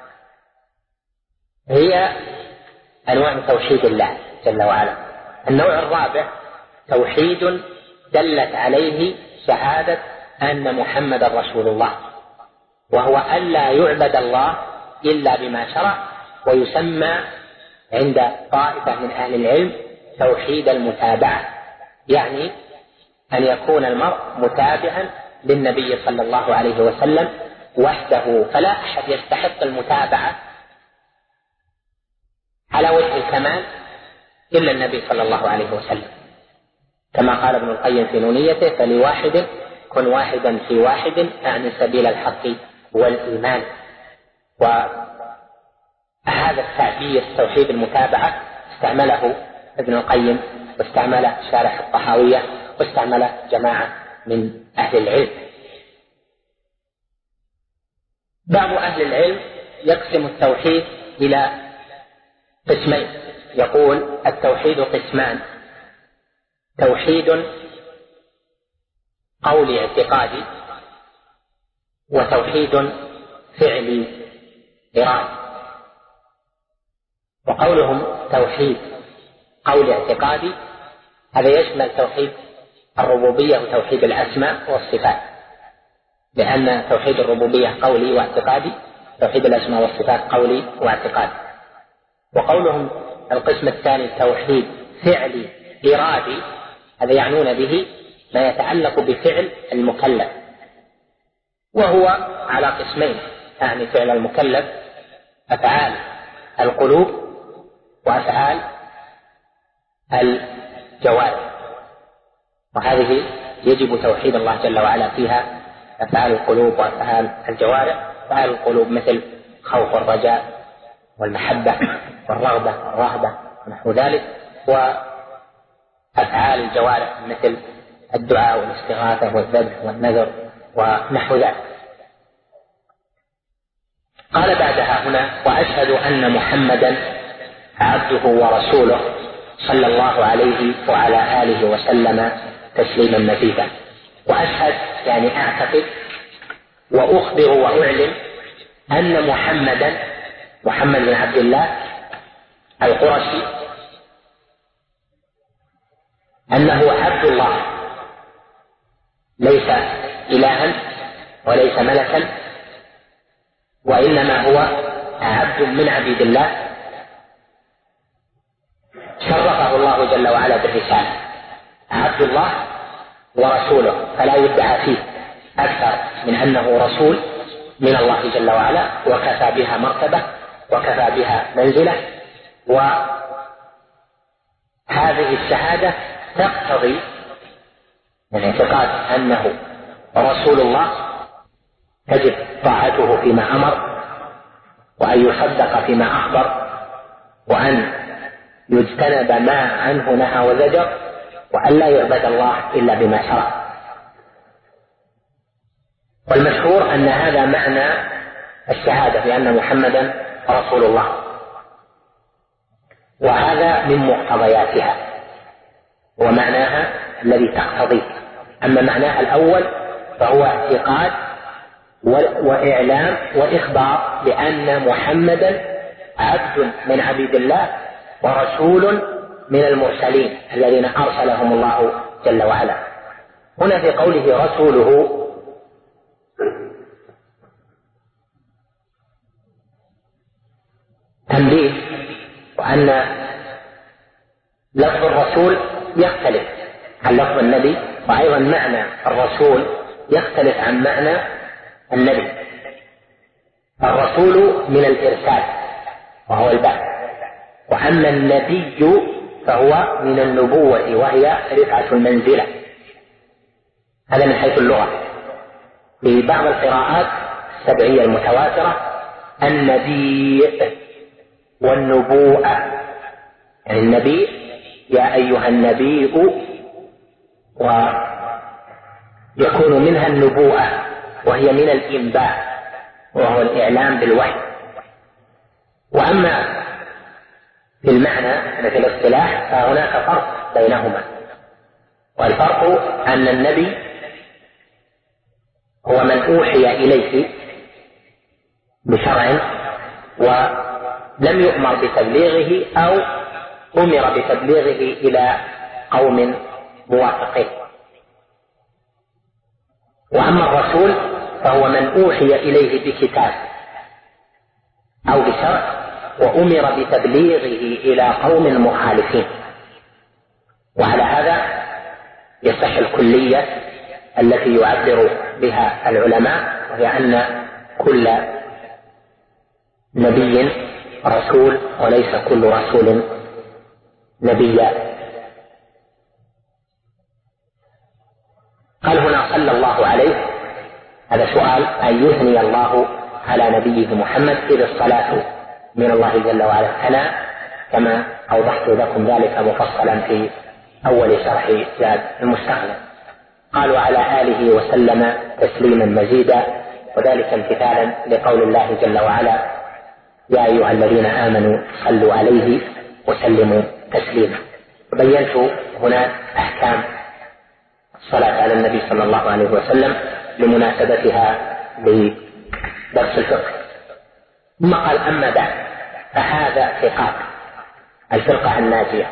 هي أنواع توحيد الله جل وعلا. النوع الرابع توحيد دلت عليه شهادة أن محمد رسول الله، وهو ألا يعبد الله إلا بما شرع، ويسمى عند طائفة من أهل العلم توحيد المتابعة، يعني أن يكون المرء متابعا للنبي صلى الله عليه وسلم وحده، فلا أحد يستحق المتابعة على وجه الكمال إلا النبي صلى الله عليه وسلم، كما قال ابن القيم في نونيته: فلواحد كن واحدا في واحد أعني سبيل الحق والإيمان. وهذا التعبير توحيد المتابعة استعمله ابن القيم، واستعمله شارح الطحاوية، واستعمله جماعة من أهل العلم. بعض أهل العلم يقسم التوحيد إلى قسمين، يقول التوحيد قسمان: توحيد قولي اعتقادي، وتوحيد فعلي إرادي. وقولهم توحيد قولي اعتقادي هذا يشمل توحيد الربوبية وتوحيد الأسماء والصفات، لأن توحيد الربوبية قولي واعتقادي، توحيد الأسماء والصفات قولي واعتقادي. وقولهم القسم الثاني توحيد فعلي إرادي، هذا يعنون به ما يتعلق بفعل المكلف، وهو على قسمين، يعني فعل المكلف أفعال القلوب وأفعال الجوارح، وهذه يجب توحيد الله جل وعلا فيها أفعال القلوب وأفعال الجوارح. أفعال القلوب مثل خوف والرجاء والمحبة والرغبة والرهبة ونحو ذلك، وأفعال الجوارح مثل الدعاء والاستغاثة والذبح والنذر ونحو ذلك. قال بعدها هنا: وأشهد أن محمدا عبده ورسوله صلى الله عليه وعلى آله وسلم تسليما مزيدا. وأشهد يعني أعتقد وأخبر وأعلم أن محمد بن عبد الله القرشي أنه عبد الله، ليس إلها وليس ملكا، وإنما هو عبد من عبيد الله شرفه الله جل وعلا بالرسالة، عبد الله ورسوله، فلا يدعى فيه أكثر من أنه رسول من الله جل وعلا، وكفى بها مرتبة وكفى بها منزلة. وهذه الشهادة تقتضي من اعتقاد أنه رسول الله تجب طاعته فيما أمر، وأن يصدق فيما أخبر، وأن يجتنب ما عنه نهى وزجر، وأن لا يعبد الله إلا بما شرع. والمشهور أن هذا معنى الشهادة بأن محمدا رسول الله، وهذا من مقتضياتها ومعناها الذي تقتضيه. أما معناها الأول فهو اعتقاد وإعلام وإخبار بأن محمدا عبد من عبيد الله ورسول من المرسلين الذين أرسلهم الله جل وعلا. هنا في قوله رسوله تنبيه، وأن لفظ الرسول يختلف عن لفظ النبي، وأيضا معنى الرسول يختلف عن معنى النبي. الرسول من الإرسال وهو البعث، وأما النبي فهو من النبوة وهي رفعة المنزلة. هذا من حيث اللغة. في بعض القراءات السبعية المتواترة النبي والنبوءة، يعني النبي يا أيها النبي، ويكون منها النبوءة وهي من الإنباء وهو الإعلام بالوحي. وأما في المعنى في الاصطلاح فهناك فرق بينهما، والفرق أن النبي هو من أوحي إليه بشرع ولم يؤمر بتبليغه أو أمر بتبليغه إلى قوم موافقين. وأما الرسول فهو من أوحي إليه بكتاب أو بشرع وأمر بتبليغه إلى قوم مخالفين. وعلى هذا يصح الكلية التي يعبر بها العلماء، وهي أن كل نبي رسول وليس كل رسول نبيا. قال هنا صلى الله عليه، هذا سؤال أن يثني الله على نبيه محمد، إذ الصلاة من الله جل وعلا. أنا كما أوضحت لكم ذلك مفصلا في أول شرح زاد المستقنع. قالوا على آله وسلم تسليما مزيدا، وذلك امتثالا لقول الله جل وعلا يا أيها الذين آمنوا صلوا عليه وسلموا تسليما. وبينت هنا أحكام الصلاة على النبي صلى الله عليه وسلم لمناسبتها بدرس الفقه. ثم قال أما بعد فهذا اعتقاد الفرقة الناجية.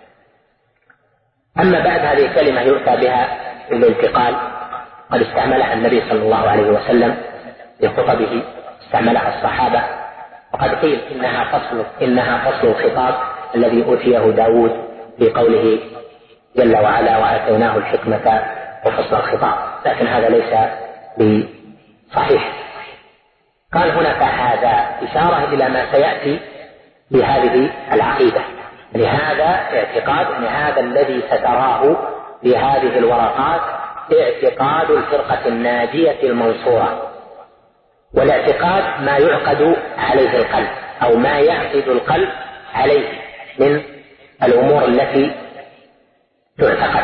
أما بعد هذه الكلمة يؤتى بها للانتقال، قد استعملها النبي صلى الله عليه وسلم في خطبه، استعملها الصحابة، وقد قيل إنها فصل الخطاب الذي أوتيه داود في قوله جل وعلا وآتيناه الحكمة وفصل الخطاب، لكن هذا ليس بصحيح. قال هنا فهذا إشارة إلى ما سيأتي بهذه العقيدة، لهذا اعتقاد، هذا الذي ستراه بهذه الورقات اعتقاد الفرقة الناجية المنصورة. والاعتقاد ما يعقد عليه القلب أو ما يعقد القلب عليه من الأمور التي تعتقد،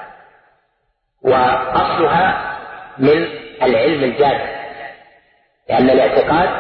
وأصلها من العلم الجازم، لأن الاعتقاد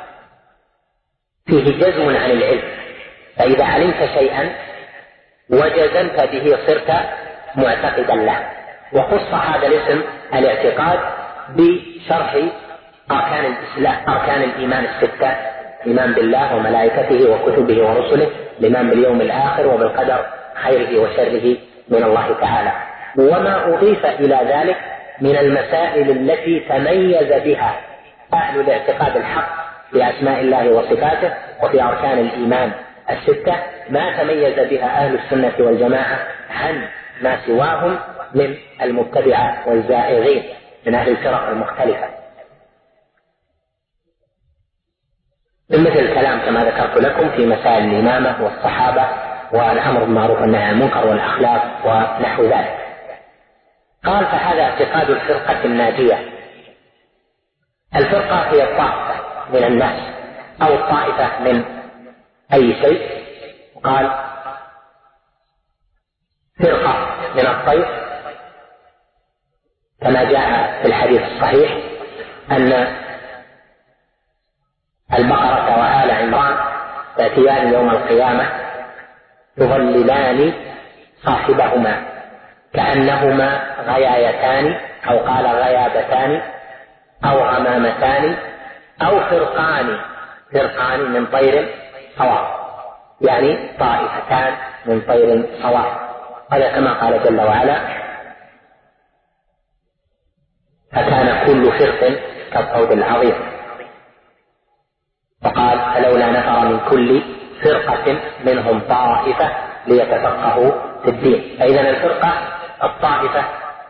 فيه جزم عن العلم، فإذا علمت شيئا وجزمت به صرت معتقدا له. وخص هذا الاسم الاعتقاد بشرح أركان الإسلام، أركان الإيمان الستة: الإيمان بالله وملائكته وكتبه ورسله، الإيمان باليوم الآخر وبالقدر خيره وشره من الله تعالى، وما أضيف إلى ذلك من المسائل التي تميز بها أهل الاعتقاد الحق في أسماء الله وصفاته وفي أركان الإيمان الستة، ما تميز بها أهل السنة والجماعة عن ما سواهم من المبتدعة والزائغين من أهل الفرق المختلفة، من مثل الكلام كما ذكرت لكم في مسائل الإمامة والصحابة والأمر بالمعروف والنهي عن المنكر والأخلاق ونحو ذلك. قال فهذا اعتقاد الفرقة الناجية. الفرقة هي الطائفة من الناس أو الطائفة من أي شيء. قال فرقة من الطير، كما جاء في الحديث الصحيح أن البقرة وآل عمران تأتيان يوم القيامة يظللان صاحبهما كأنهما غيايتان، أو قال غيابتان أو غمامتان أو فرقان من طير صواب، يعني طائفتان من طير صواب. هذا كما قال جل وعلا فكان كل فرق كالطود العظيم. وقال فلولا نفر من كل فرقة منهم طائفة ليتفقهوا في الدين. فإذا الفرقة الطائفة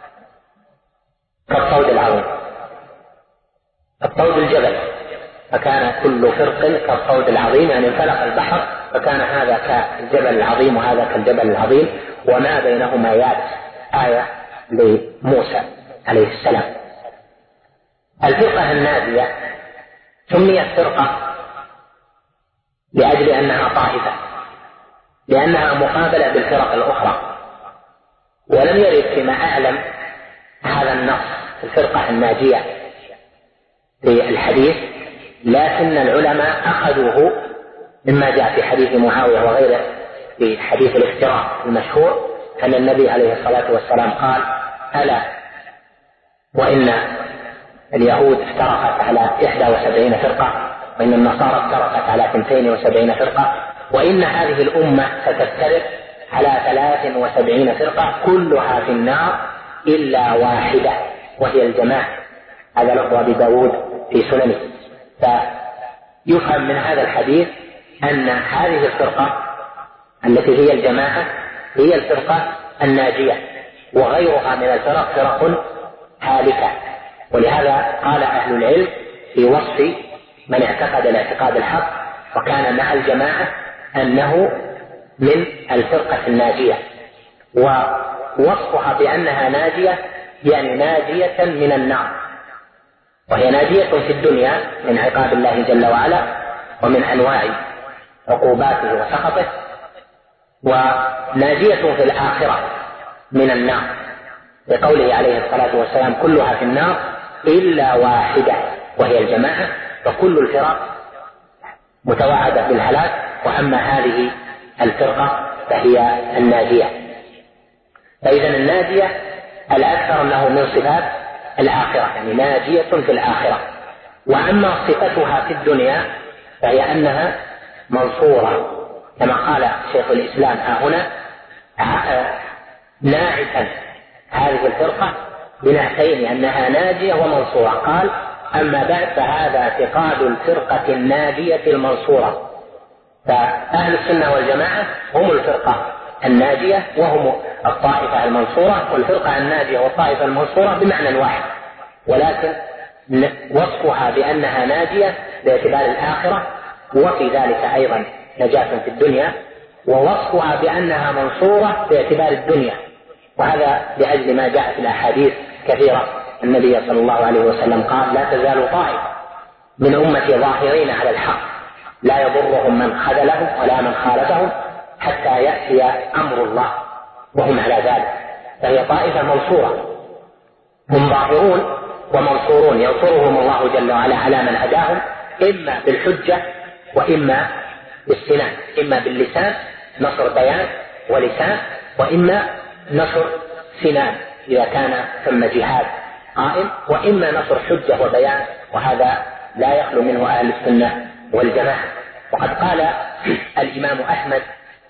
كالطود العظيم، الطود الجبل، فكان كل فرق كالطود العظيم، يعني انفلق البحر فكان هذا كالجبل العظيم وهذا كالجبل العظيم وما بينهما يابس. آية لموسى عليه السلام. الفرقة الناجية سميت فرقة لأجل أنها طائفة، لأنها مقابلة بالفرق الأخرى، ولم يرد فيما أعلم هذا النص الفرقة الناجية في الحديث، لكن العلماء أخذوه مما جاء في حديث معاوية وغيره في حديث الافتراق المشهور، أن النبي عليه الصلاة والسلام قال: ألا وإن اليهود افترقت على 71 فرقة، وإن النصارى افترقت على 72 فرقة، وإن هذه الأمة ستفترق على 73 فرقة كلها في النار إلا واحدة وهي الجماعة. هذا لفظ أبي داود في سننه. فيفهم من هذا الحديث أن هذه الفرقة التي هي الجماعة هي الفرقة الناجية، وغيرها من الفرق فرق هالكة. ولهذا قال أهل العلم في وصف من اعتقد الاعتقاد الحق وكان مع الجماعة أنه من الفرقة الناجية، ووصفها بأنها ناجية يعني ناجية من النار، وهي ناجية في الدنيا من عقاب الله جل وعلا ومن أنواع عقوباته وسخطه، وناجية في الآخرة من النار، لقوله عليه الصلاة والسلام: كلها في النار إلا واحدة وهي الجماعة، فكل الفرق متوعدة بالهلاك، وأما هذه الفرقة فهي الناجية. فإذا الناجية الأكثر أنه من صفات الآخرة، يعني ناجية في الآخرة. وأما صفتها في الدنيا فهي أنها منصورة، كما قال شيخ الإسلام هنا ناعتا هذه الفرقة بنعتين، أنها ناجية ومنصورة. قال: أما بعد فهذا اعتقاد الفرقة الناجية المنصورة. فأهل السنة والجماعة هم الفرقة الناجية وهم الطائفة المنصورة، والفرقة الناجية والطائفة المنصورة بمعنى واحد، ولكن وصفها بأنها ناجية باعتبار الآخرة، وفي ذلك أيضا نجاة في الدنيا، ووصفها بأنها منصورة باعتبار الدنيا، وهذا لأجل ما جاء في الأحاديث كثيرة. النبي صلى الله عليه وسلم قال: لا تزال طائفة من أمتي ظاهرين على الحق لا يضرهم من خذلهم ولا من خالفهم حتى يأتي أمر الله وهم على ذلك. فهي طائفة منصورة، هم ظاهرون ومنصورون، ينصرهم الله جل وعلا على من هداهم، إما بالحجة وإما بالسنان، إما باللسان نصر بيان ولسان، وإما نصر سنان إذا كان ثم جهاد قائم، وإما نصر حجة وبيان، وهذا لا يخلو منه أهل السنة والجماعة. وقد قال الإمام أحمد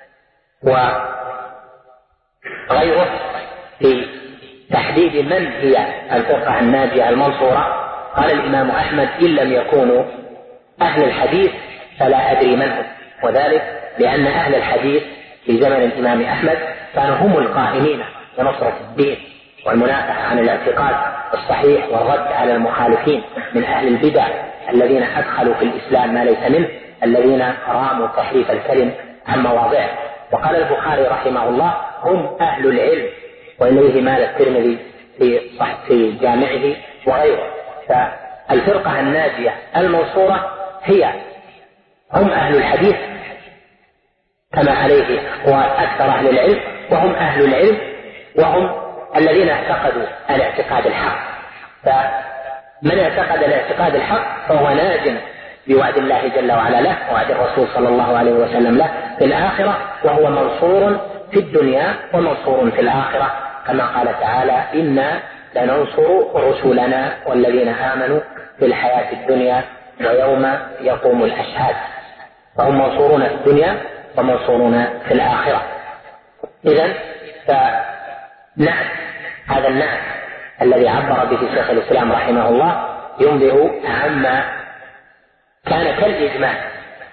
وغيره في تحديد من هي الفرقة الناجية المنصورة، قال الإمام أحمد: إن لم يكونوا أهل الحديث فلا أدري من هم. وذلك لأن أهل الحديث في زمن الإمام أحمد كانوا هم القائمين بنصرة الدين والمنافحة عن الاعتقاد الصحيح والرد على المخالفين من أهل البدع الذين أدخلوا في الإسلام ما ليس منه، الذين راموا تحريف الكلم عن مواضعه. وقال البخاري رحمه الله: هم أهل العلم، وإليه مال الترمذي في جامعه وغيره. فالفرقة الناجية المنصورة هم أهل الحديث كما عليه أقوال أكثر أهل العلم، وهم أهل العلم وهم الذين اعتقدوا الاعتقاد الحق. فمن اعتقد الاعتقاد الحق فهو ناج بوعد الله جل وعلا له ووعد الرسول صلى الله عليه وسلم له في الآخرة، وهو منصور في الدنيا ومنصور في الآخرة، كما قال تعالى: إنا لننصر رسلنا والذين آمنوا في الحياة الدنيا ويوم يقوم الأشهاد. فهم منصورون في الدنيا ومنصورون في الآخرة. إذن فنعت هذا النعت الذي عبر به شيخ الإسلام رحمه الله ينبه عما كان كالإجماع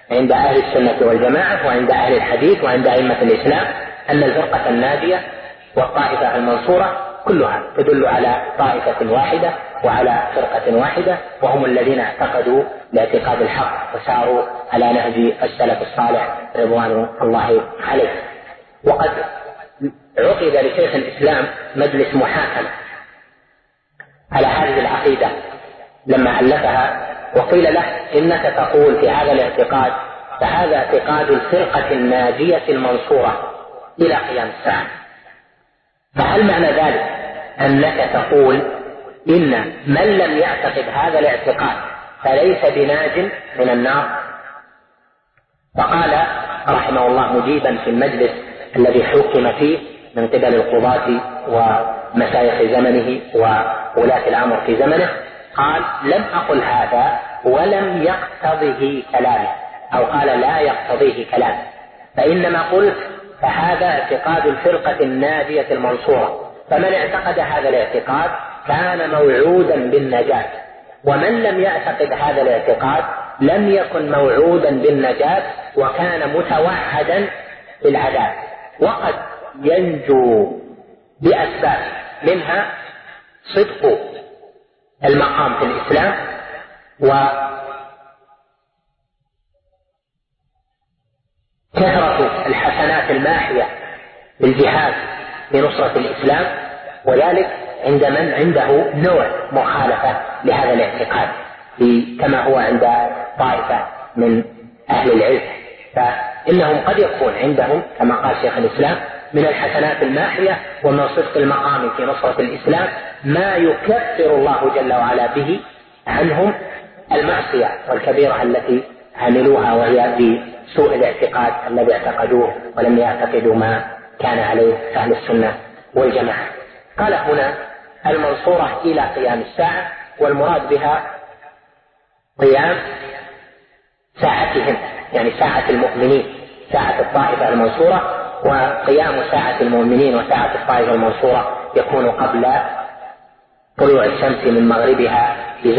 عند أهل السنة والجماعة وعند أهل الحديث وعند أئمة الإسلام أن الفرقة الناجية والطائفة المنصورة كلها تدل على طائفة واحدة وعلى فرقة واحدة، وهم الذين اعتقدوا باعتقاد الحق وساروا على نهج السلف الصالح رضوان الله عليه. وقد عقد لشيخ الإسلام مجلس محاكمة على هذه العقيدة لما ألفها، وقيل له إنك تقول في هذا الاعتقاد فهذا اعتقاد الفرقة الناجية المنصورة إلى قيام الساعة، فهل معنى ذلك أنك تقول إن من لم يعتقد هذا الاعتقاد فليس بناج من النار؟ فقال رحمه الله مجيبا في المجلس الذي حكم فيه من قبل القضاة ومشايخ زمنه وولاة الأمر في زمنه، قال لم أقل هذا ولم يقتضه كلامي، أو قال لا يقتضيه كلامي، فإنما قلت فهذا اعتقاد الفرقة الناجية المنصورة، فمن اعتقد هذا الاعتقاد كان موعودا بالنجاة، ومن لم يعتقد هذا الاعتقاد لم يكن موعودا بالنجاة وكان متوعدا بالعذاب، وقد ينجو بأسباب منها صدق المقام في الإسلام وكثرة الحسنات الماحية للجهاد لنصرة الإسلام، وذلك عند من عنده نوع مخالفة لهذا الاعتقاد كما هو عند طائفة من أهل العلم، فإنهم قد يكون عندهم كما قال شيخ الإسلام من الحسنات الماحية ومن صدق المقام في نصرة الإسلام ما يكفر الله جل وعلا به عنهم المعصية والكبيرة التي عملوها، وهي بسوء الاعتقاد الذي اعتقدوه ولم يعتقدوا ما كان عليه أهل السنة والجماعة. قال هنا المنصورة إلى قيام الساعة، والمراد بها قيام ساعتهم، يعني ساعة المؤمنين، ساعة الطائفة المنصورة، وقيام ساعة المؤمنين وساعة الطائفة المنصورة يكون قبل طلوع الشمس من مغربها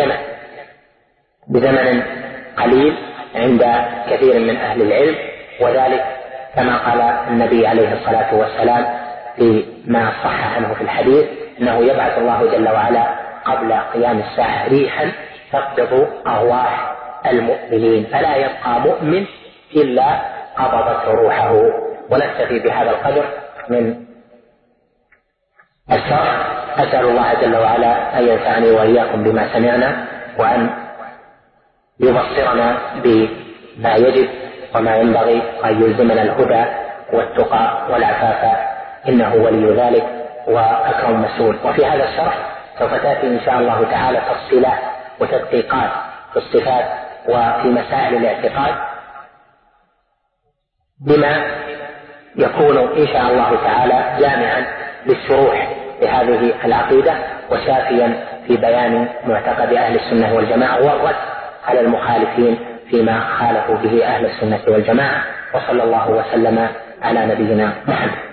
بزمن قليل عند كثير من أهل العلم، وذلك كما قال النبي عليه الصلاة والسلام فيما صح عنه في الحديث أنه يبعث الله جل وعلا قبل قيام الساعة ريحا تقبض أرواح المؤمنين فلا يبقى مؤمن إلا قبضته روحه. ونكتفي بهذا القدر من الشرح. أسأل الله جل وعلا أن ينفعني وإياكم بما سمعنا، وأن يبصرنا بما يجب وما ينبغي، وأن يلزمنا الهدى والتقى والعفاف، إنه ولي ذلك وأكرم مسؤول. وفي هذا الشرح سوف تأتي إن شاء الله تعالى تفصيلات وتدقيقات في الصفات وفي مسائل الاعتقاد بما يكون إن شاء الله تعالى جامعا للشروح بهذه العقيدة وشافيا في بيان معتقد أهل السنة والجماعة والرد على المخالفين فيما خالفوا به أهل السنة والجماعة. وصلى الله وسلم على نبينا محمد.